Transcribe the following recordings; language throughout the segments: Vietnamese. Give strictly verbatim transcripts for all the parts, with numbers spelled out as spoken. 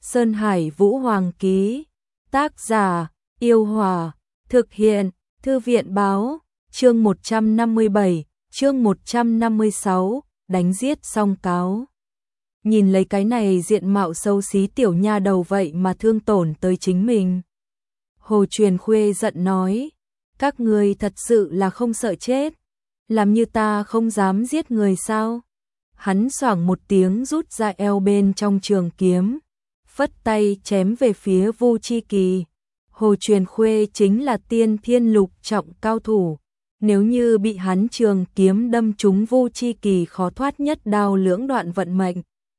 Sơn Hải Vũ Hoàng ký. Tác giả: Yêu Hòa. Thực hiện: Thư viện báo. Chương một trăm năm mươi bảy, chương một trăm năm mươi sáu, đánh giết song cáo. Nhìn lấy cái này diện mạo xấu xí tiểu nha đầu vậy mà thương tổn tới chính mình. Hồ Truyền Khuê giận nói, các ngươi thật sự là không sợ chết, làm như ta không dám giết người sao? Hắn xoảng một tiếng rút ra eo bên trong trường kiếm, phất tay chém về phía Vu Chi Kỳ. Hồ Truyền Khuê chính là tiên thiên lục trọng cao thủ, nếu như bị hắn trường kiếm đâm trúng Vu Chi Kỳ khó thoát nhất đao lưỡng đoạn vận mệnh.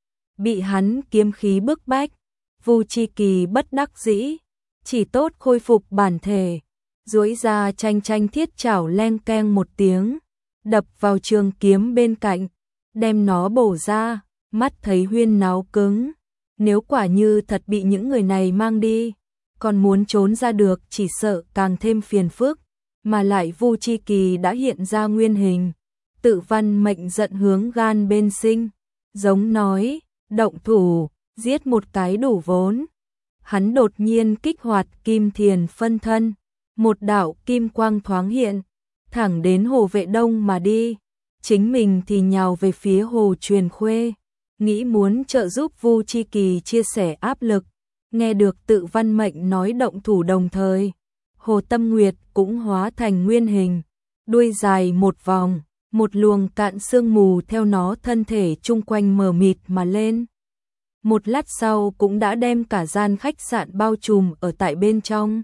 Bị hắn kiếm khí bức bách, Vu Chi Kỳ bất đắc dĩ, chỉ tốt khôi phục bản thể, duỗi ra tranh tranh thiết chảo leng keng một tiếng, đập vào trường kiếm bên cạnh, đem nó bổ ra, mắt thấy huyên náo cứng. Nếu quả như thật bị những người này mang đi, còn muốn trốn ra được chỉ sợ càng thêm phiền phức, mà lại Vu Chi Kỳ đã hiện ra nguyên hình. Tự Văn Mệnh giận hướng gan bên sinh, giống nói, động thủ, giết một cái đủ vốn. Hắn đột nhiên kích hoạt Kim Thiền phân thân, một đạo kim quang thoáng hiện, thẳng đến Hồ Vệ Đông mà đi, chính mình thì nhào về phía Hồ Truyền Khuê, nghĩ muốn trợ giúp Vu Chi Kỳ chia sẻ áp lực. Nghe được Tự Văn Mệnh nói động thủ đồng thời, Hồ Tâm Nguyệt cũng hóa thành nguyên hình, đuôi dài một vòng, một luồng cạn sương mù theo nó thân thể chung quanh mờ mịt mà lên. Một lát sau cũng đã đem cả gian khách sạn bao trùm ở tại bên trong.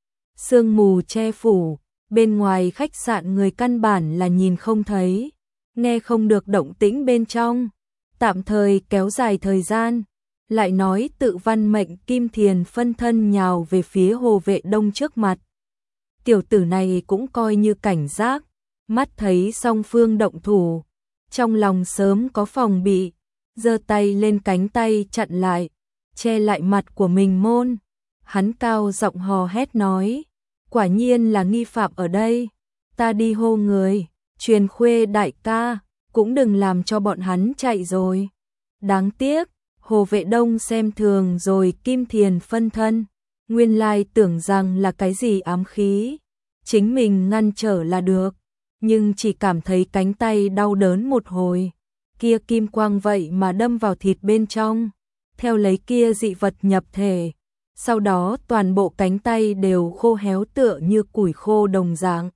Sương mù che phủ, bên ngoài khách sạn người căn bản là nhìn không thấy, nghe không được động tĩnh bên trong, tạm thời kéo dài thời gian. Lại nói Tự Văn Mệnh Kim Thiền phân thân nhào về phía Hồ Vệ Đông trước mặt. Tiểu tử này cũng coi như cảnh giác, mắt thấy song phương động thủ, trong lòng sớm có phòng bị, giơ tay lên cánh tay chặn lại, che lại mặt của mình môn. Hắn cao giọng hò hét nói, quả nhiên là nghi phạm ở đây, ta đi hô người, Truyền Khuê đại ca, cũng đừng làm cho bọn hắn chạy rồi. Đáng tiếc, Hồ Vệ Đông xem thường rồi Kim Thiền phân thân, nguyên lai tưởng rằng là cái gì ám khí, chính mình ngăn trở là được, nhưng chỉ cảm thấy cánh tay đau đớn một hồi, kia kim quang vậy mà đâm vào thịt bên trong, theo lấy kia dị vật nhập thể, sau đó toàn bộ cánh tay đều khô héo tựa như củi khô đồng dạng.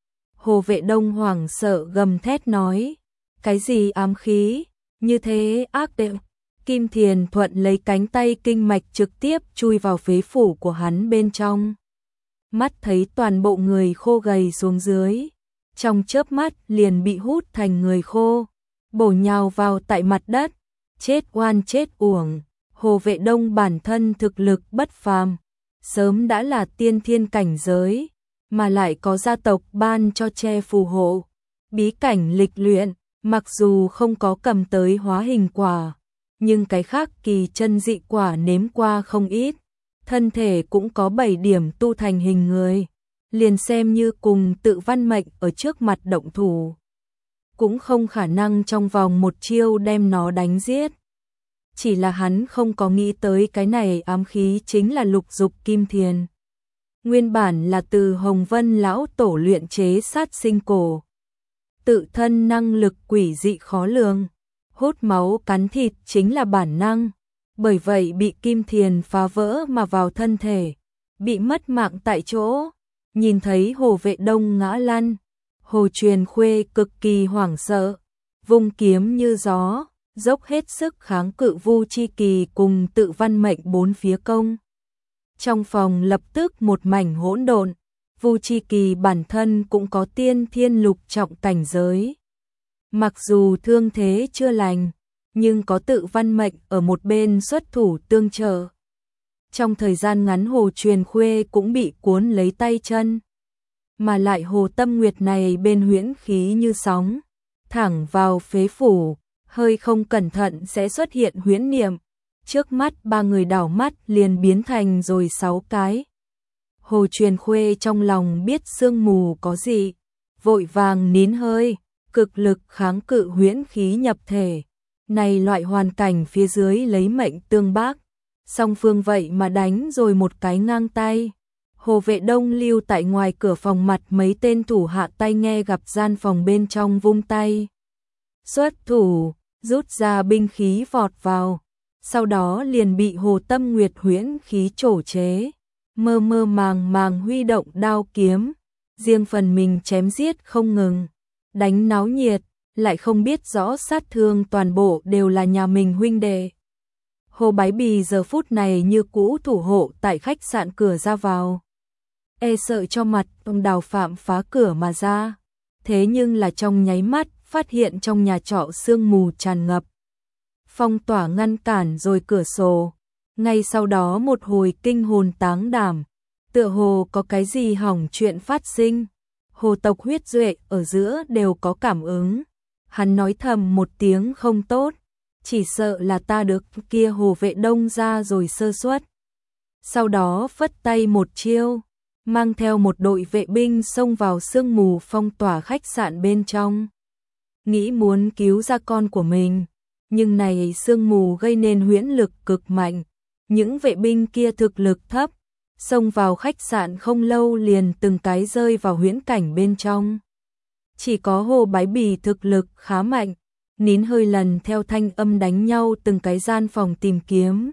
Hồ Vệ Đông hoảng sợ gầm thét nói, cái gì ám khí, như thế ác độc. Kim Thiền thuận lấy cánh tay kinh mạch trực tiếp chui vào phế phủ của hắn bên trong. Mắt thấy toàn bộ người khô gầy xuống dưới, trong chớp mắt liền bị hút thành người khô, bổ nhào vào tại mặt đất, chết oan chết uổng. Hồ Vệ Đông bản thân thực lực bất phàm, sớm đã là tiên thiên cảnh giới, mà lại có gia tộc ban cho che phù hộ, bí cảnh lịch luyện, mặc dù không có cầm tới hóa hình quả, nhưng cái khác kỳ chân dị quả nếm qua không ít, thân thể cũng có bảy điểm tu thành hình người, liền xem như cùng Tự Văn Mệnh ở trước mặt động thủ, cũng không khả năng trong vòng một chiêu đem nó đánh giết. Chỉ là hắn không có nghĩ tới cái này ám khí chính là lục dục kim thiền. Nguyên bản là từ Hồng Vân lão tổ luyện chế sát sinh cổ, tự thân năng lực quỷ dị khó lường, hút máu cắn thịt chính là bản năng, bởi vậy bị Kim Thiền phá vỡ mà vào thân thể, bị mất mạng tại chỗ. Nhìn thấy Hồ Vệ Đông ngã lăn, Hồ Truyền Khuê cực kỳ hoảng sợ, vung kiếm như gió, dốc hết sức kháng cự Vu Chi Kỳ cùng Tự Văn Mệnh bốn phía công. Trong phòng lập tức một mảnh hỗn độn, Vu Chi Kỳ bản thân cũng có tiên thiên lục trọng cảnh giới. Mặc dù thương thế chưa lành, nhưng có Tự Văn Mệnh ở một bên xuất thủ tương trợ. Trong thời gian ngắn Hồ Truyền Khuê cũng bị cuốn lấy tay chân. Mà lại Hồ Tâm Nguyệt này bên huyễn khí như sóng, thẳng vào phế phủ, hơi không cẩn thận sẽ xuất hiện huyễn niệm. Trước mắt ba người đảo mắt liền biến thành rồi sáu cái. Hồ Truyền Khuê trong lòng biết sương mù có gì, vội vàng nín hơi, cực lực kháng cự huyễn khí nhập thể. Này loại hoàn cảnh phía dưới lấy mệnh tương bác, Song phương vậy mà đánh rồi một cái ngang tay. Hồ Vệ Đông lưu tại ngoài cửa phòng, mặt mấy tên thủ hạ tay nghe gặp gian phòng bên trong vung tay. Xuất thủ, rút ra binh khí vọt vào. Sau đó liền bị Hồ Tâm Nguyệt huyễn khí trổ chế. Mơ mơ màng màng huy động đao kiếm. Riêng phần mình chém giết không ngừng. Đánh náo nhiệt, lại không biết rõ sát thương toàn bộ đều là nhà mình huynh đệ. Hồ Bái Bì giờ phút này như cũ thủ hộ tại khách sạn cửa ra vào. E sợ cho mặt ông Đào Phạm phá cửa mà ra. Thế nhưng là trong nháy mắt phát hiện trong nhà trọ sương mù tràn ngập. Phong tỏa ngăn cản rồi cửa sổ. Ngay sau đó một hồi kinh hồn táng đảm. Tựa hồ có cái gì hỏng chuyện phát sinh. Hồ tộc huyết duệ ở giữa đều có cảm ứng. Hắn nói thầm một tiếng không tốt. Chỉ sợ là ta được kia Hồ Vệ Đông ra rồi sơ suất. Sau đó phất tay một chiêu, mang theo một đội vệ binh xông vào sương mù phong tỏa khách sạn bên trong. Nghĩ muốn cứu ra con của mình, nhưng này sương mù gây nên huyễn lực cực mạnh. Những vệ binh kia thực lực thấp, xông vào khách sạn không lâu liền từng cái rơi vào huyễn cảnh bên trong. Chỉ có Hồ Bái Bì thực lực khá mạnh, nín hơi lần theo thanh âm đánh nhau từng cái gian phòng tìm kiếm.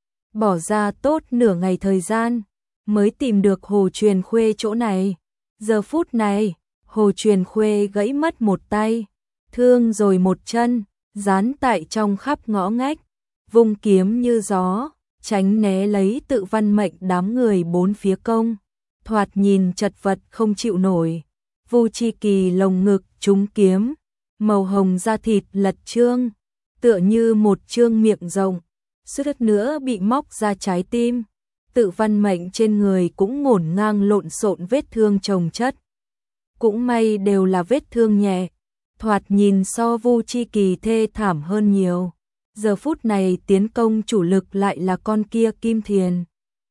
Bỏ ra tốt nửa ngày thời gian, mới tìm được Hồ Truyền Khuê chỗ này. Giờ phút này, Hồ Truyền Khuê gãy mất một tay, thương rồi một chân, dán tại trong khắp ngõ ngách, vung kiếm như gió, tránh né lấy Tự Văn Mệnh đám người bốn phía công. Thoạt nhìn chật vật không chịu nổi. Vu Chi Kỳ lồng ngực trúng kiếm, màu hồng da thịt lật trương, tựa như một trương miệng rộng, suýt nữa bị móc ra trái tim. Tự Văn Mệnh trên người cũng ngổn ngang lộn xộn vết thương chồng chất. Cũng may đều là vết thương nhẹ, thoạt nhìn so Vu Chi Kỳ thê thảm hơn nhiều. Giờ phút này tiến công chủ lực lại là con kia Kim Thiền.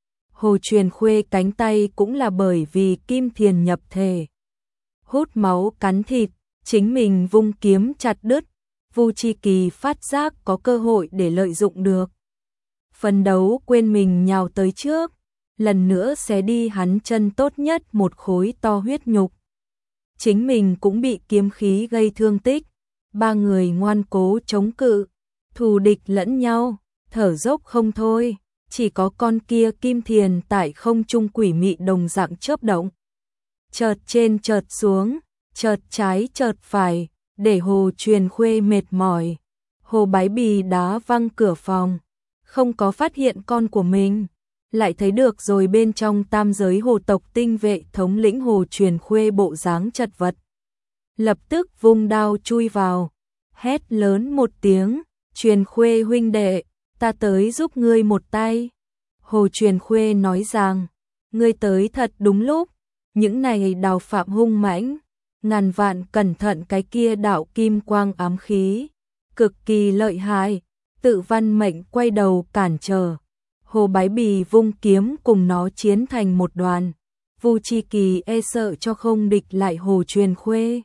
Hồ Truyền Khuê cánh tay cũng là bởi vì Kim Thiền nhập thể, hút máu cắn thịt, chính mình vung kiếm chặt đứt. Vu Chi Kỳ phát giác có cơ hội để lợi dụng được, phấn đấu quên mình nhào tới trước, lần nữa xé đi hắn chân tốt nhất một khối to huyết nhục. Chính mình cũng bị kiếm khí gây thương tích. Ba người ngoan cố chống cự, thù địch lẫn nhau, thở dốc không thôi. Chỉ có con kia Kim Thiền tại không trung quỷ mị đồng dạng chớp động, chợt trên chợt xuống, chợt trái chợt phải, để Hồ Truyền Khuê mệt mỏi. Hồ Bái Bì đá văng cửa phòng, không có phát hiện con của mình, lại thấy được rồi bên trong tam giới hồ tộc tinh vệ thống lĩnh Hồ Truyền Khuê bộ dáng chật vật. Lập tức vung đao chui vào, hét lớn một tiếng, Truyền Khuê huynh đệ, ta tới giúp ngươi một tay. Hồ Truyền Khuê nói rằng, ngươi tới thật đúng lúc, những này Đào Phạm hung mãnh, ngàn vạn cẩn thận cái kia đạo kim quang ám khí, cực kỳ lợi hại. Tự Văn Mệnh quay đầu cản trở, Hồ Bái Bì vung kiếm cùng nó chiến thành một đoàn. Vu Chi Kỳ e sợ cho không địch lại Hồ Truyền Khuê.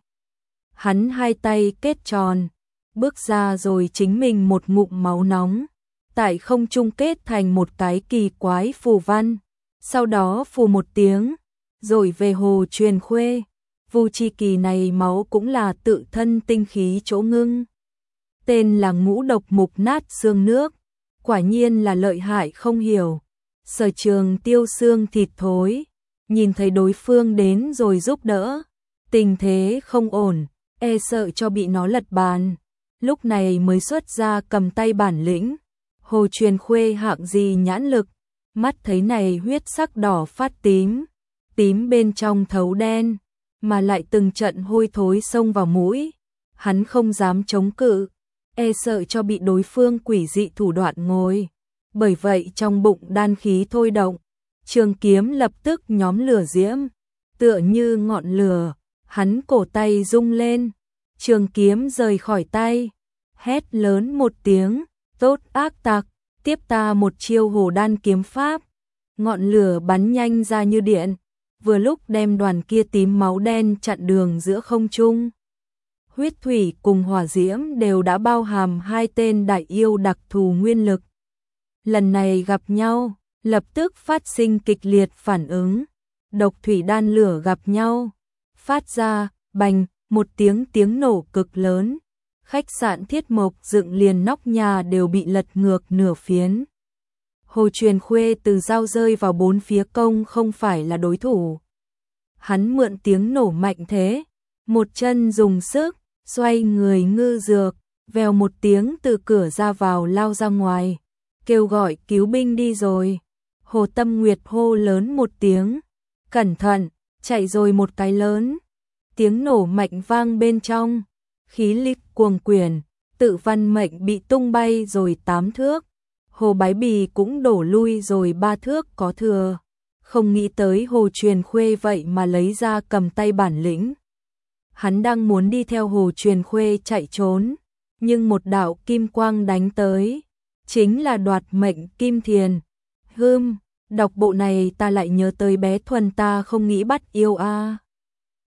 Hắn hai tay kết tròn, bước ra rồi chính mình một ngụm máu nóng, tại không trung kết thành một cái kỳ quái phù văn. Sau đó phù một tiếng, rồi về Hồ Truyền Khuê. Vu Chi Kỳ này máu cũng là tự thân tinh khí chỗ ngưng. Tên là ngũ độc mục nát xương nước, quả nhiên là lợi hại không hiểu. Sở Trường tiêu xương thịt thối, nhìn thấy đối phương đến rồi giúp đỡ, tình thế không ổn, e sợ cho bị nó lật bàn, lúc này mới xuất ra cầm tay bản lĩnh. Hồ Truyền Khuê hạng gì nhãn lực, mắt thấy này huyết sắc đỏ phát tím, tím bên trong thấu đen, mà lại từng trận hôi thối xông vào mũi, hắn không dám chống cự, e sợ cho bị đối phương quỷ dị thủ đoạn ngồi. Bởi vậy trong bụng đan khí thôi động, trường kiếm lập tức nhóm lửa diễm, tựa như ngọn lửa, hắn cổ tay rung lên, trường kiếm rời khỏi tay, hét lớn một tiếng, tốt ác tặc, tiếp ta một chiêu Hồ Đan kiếm pháp. Ngọn lửa bắn nhanh ra như điện, vừa lúc đem đoàn kia tím máu đen chặn đường giữa không trung. Huyết thủy cùng hỏa diễm đều đã bao hàm hai tên đại yêu đặc thù nguyên lực. lần này gặp nhau, lập tức phát sinh kịch liệt phản ứng. Độc thủy đan lửa gặp nhau, phát ra, bành, một tiếng tiếng nổ cực lớn. Khách sạn Thiết Mộc dựng liền nóc nhà đều bị lật ngược nửa phiến. Hồ Truyền Khuê từ dao rơi vào bốn phía công không phải là đối thủ. Hắn mượn tiếng nổ mạnh thế, một chân dùng sức, xoay người ngư dược, vèo một tiếng từ cửa ra vào lao ra ngoài, kêu gọi cứu binh đi rồi. Hồ Tâm Nguyệt hô lớn một tiếng, cẩn thận, chạy rồi một cái lớn. Tiếng nổ mạnh vang bên trong, khí lịch cuồng quyển, Tự Văn Mệnh bị tung bay rồi tám thước. Hồ Bái Bì cũng đổ lui rồi ba thước có thừa. Không nghĩ tới Hồ Truyền Khuê vậy mà lấy ra cầm tay bản lĩnh. Hắn đang muốn đi theo Hồ Truyền Khuê chạy trốn, nhưng một đạo kim quang đánh tới, chính là đoạt mệnh kim thiền. Hưm, đọc bộ này ta lại nhớ tới bé Thuần ta không nghĩ bắt yêu a.